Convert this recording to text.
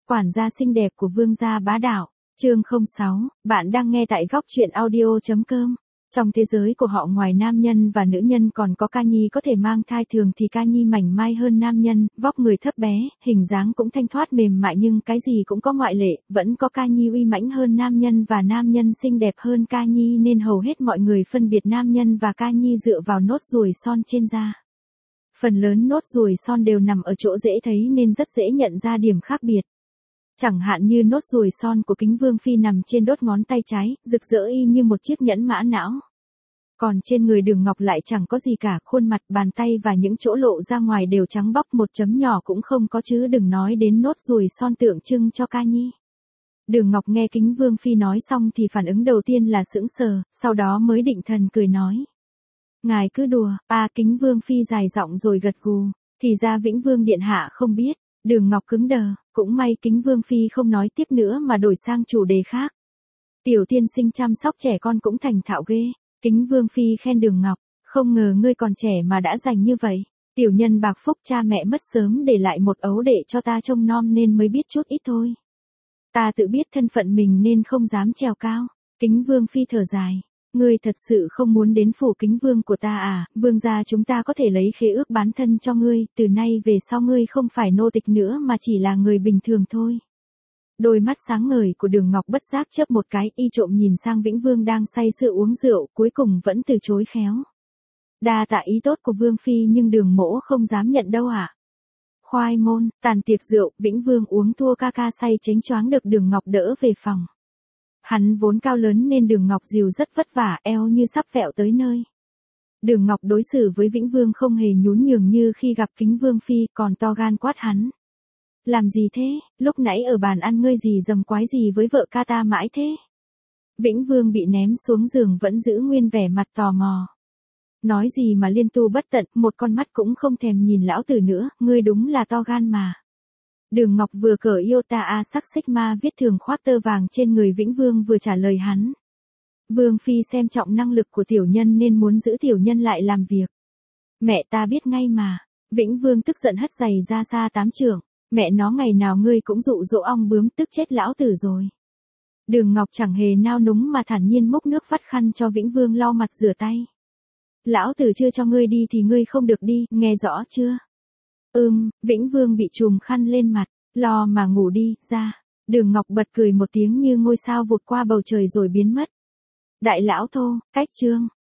Quản gia xinh đẹp của vương gia bá đạo. Chương 06, bạn đang nghe tại góc truyện audio.com. Trong thế giới của họ ngoài nam nhân và nữ nhân còn có ca nhi có thể mang thai, thường thì ca nhi mảnh mai hơn nam nhân, vóc người thấp bé, hình dáng cũng thanh thoát mềm mại, nhưng cái gì cũng có ngoại lệ, vẫn có ca nhi uy mãnh hơn nam nhân và nam nhân xinh đẹp hơn ca nhi, nên hầu hết mọi người phân biệt nam nhân và ca nhi dựa vào nốt ruồi son trên da. Phần lớn nốt ruồi son đều nằm ở chỗ dễ thấy nên rất dễ nhận ra điểm khác biệt. Chẳng hạn như nốt ruồi son của Kính Vương Phi nằm trên đốt ngón tay trái, rực rỡ y như một chiếc nhẫn mã não. Còn trên người Đường Ngọc lại chẳng có gì cả, khuôn mặt, bàn tay và những chỗ lộ ra ngoài đều trắng bóc, một chấm nhỏ cũng không có, chứ đừng nói đến nốt ruồi son tượng trưng cho ca nhi. Đường Ngọc nghe Kính Vương Phi nói xong thì phản ứng đầu tiên là sững sờ, sau đó mới định thần cười nói. Ngài cứ đùa, Kính Vương Phi dài giọng rồi gật gù, thì ra Vĩnh Vương Điện Hạ không biết. Đường Ngọc cứng đờ, cũng may Kính Vương Phi không nói tiếp nữa mà đổi sang chủ đề khác. Tiểu tiên sinh chăm sóc trẻ con cũng thành thạo ghê. Kính Vương Phi khen Đường Ngọc, không ngờ ngươi còn trẻ mà đã rành như vậy. Tiểu nhân bạc phúc cha mẹ mất sớm để lại một ấu đệ cho ta trông nom nên mới biết chút ít thôi. Ta tự biết thân phận mình nên không dám trèo cao. Kính Vương Phi thở dài. Ngươi thật sự không muốn đến phủ Kính Vương của ta à? Vương gia chúng ta có thể lấy khế ước bán thân cho ngươi, từ nay về sau ngươi không phải nô tịch nữa mà chỉ là người bình thường thôi. Đôi mắt sáng ngời của Đường Ngọc bất giác chớp một cái, y trộm nhìn sang Vĩnh Vương đang say sưa uống rượu, cuối cùng vẫn từ chối khéo. Đa tạ ý tốt của Vương Phi nhưng Đường mỗ không dám nhận đâu ạ. Khoai môn, tàn tiệc rượu, Vĩnh Vương uống thua ca ca say chếnh choáng được Đường Ngọc đỡ về phòng. Hắn vốn cao lớn nên Đường Ngọc dìu rất vất vả, eo như sắp vẹo tới nơi. Đường Ngọc đối xử với Vĩnh Vương không hề nhún nhường như khi gặp Kính Vương Phi, còn to gan quát hắn. Làm gì thế, lúc nãy ở bàn ăn ngươi gì dầm quái gì với vợ ca ta mãi thế? Vĩnh Vương bị ném xuống giường vẫn giữ nguyên vẻ mặt tò mò. Nói gì mà liên tu bất tận, một con mắt cũng không thèm nhìn lão tử nữa, ngươi đúng là to gan mà. Đường Ngọc vừa cởi Iota sắc xích ma viết thường khoác tơ vàng trên người Vĩnh Vương vừa trả lời hắn. Vương Phi xem trọng năng lực của tiểu nhân nên muốn giữ tiểu nhân lại làm việc. Mẹ ta biết ngay mà. Vĩnh Vương tức giận hất giày ra xa 8 trượng. Mẹ nó, ngày nào ngươi cũng dụ dỗ ong bướm, tức chết lão tử rồi. Đường Ngọc chẳng hề nao núng mà thản nhiên múc nước vắt khăn cho Vĩnh Vương lau mặt rửa tay. Lão tử chưa cho ngươi đi thì ngươi không được đi, nghe rõ chưa? Vĩnh Vương bị trùm khăn lên mặt, lo mà ngủ đi, ra. Đường Ngọc bật cười một tiếng như ngôi sao vụt qua bầu trời rồi biến mất. Đại lão thô, cách chương.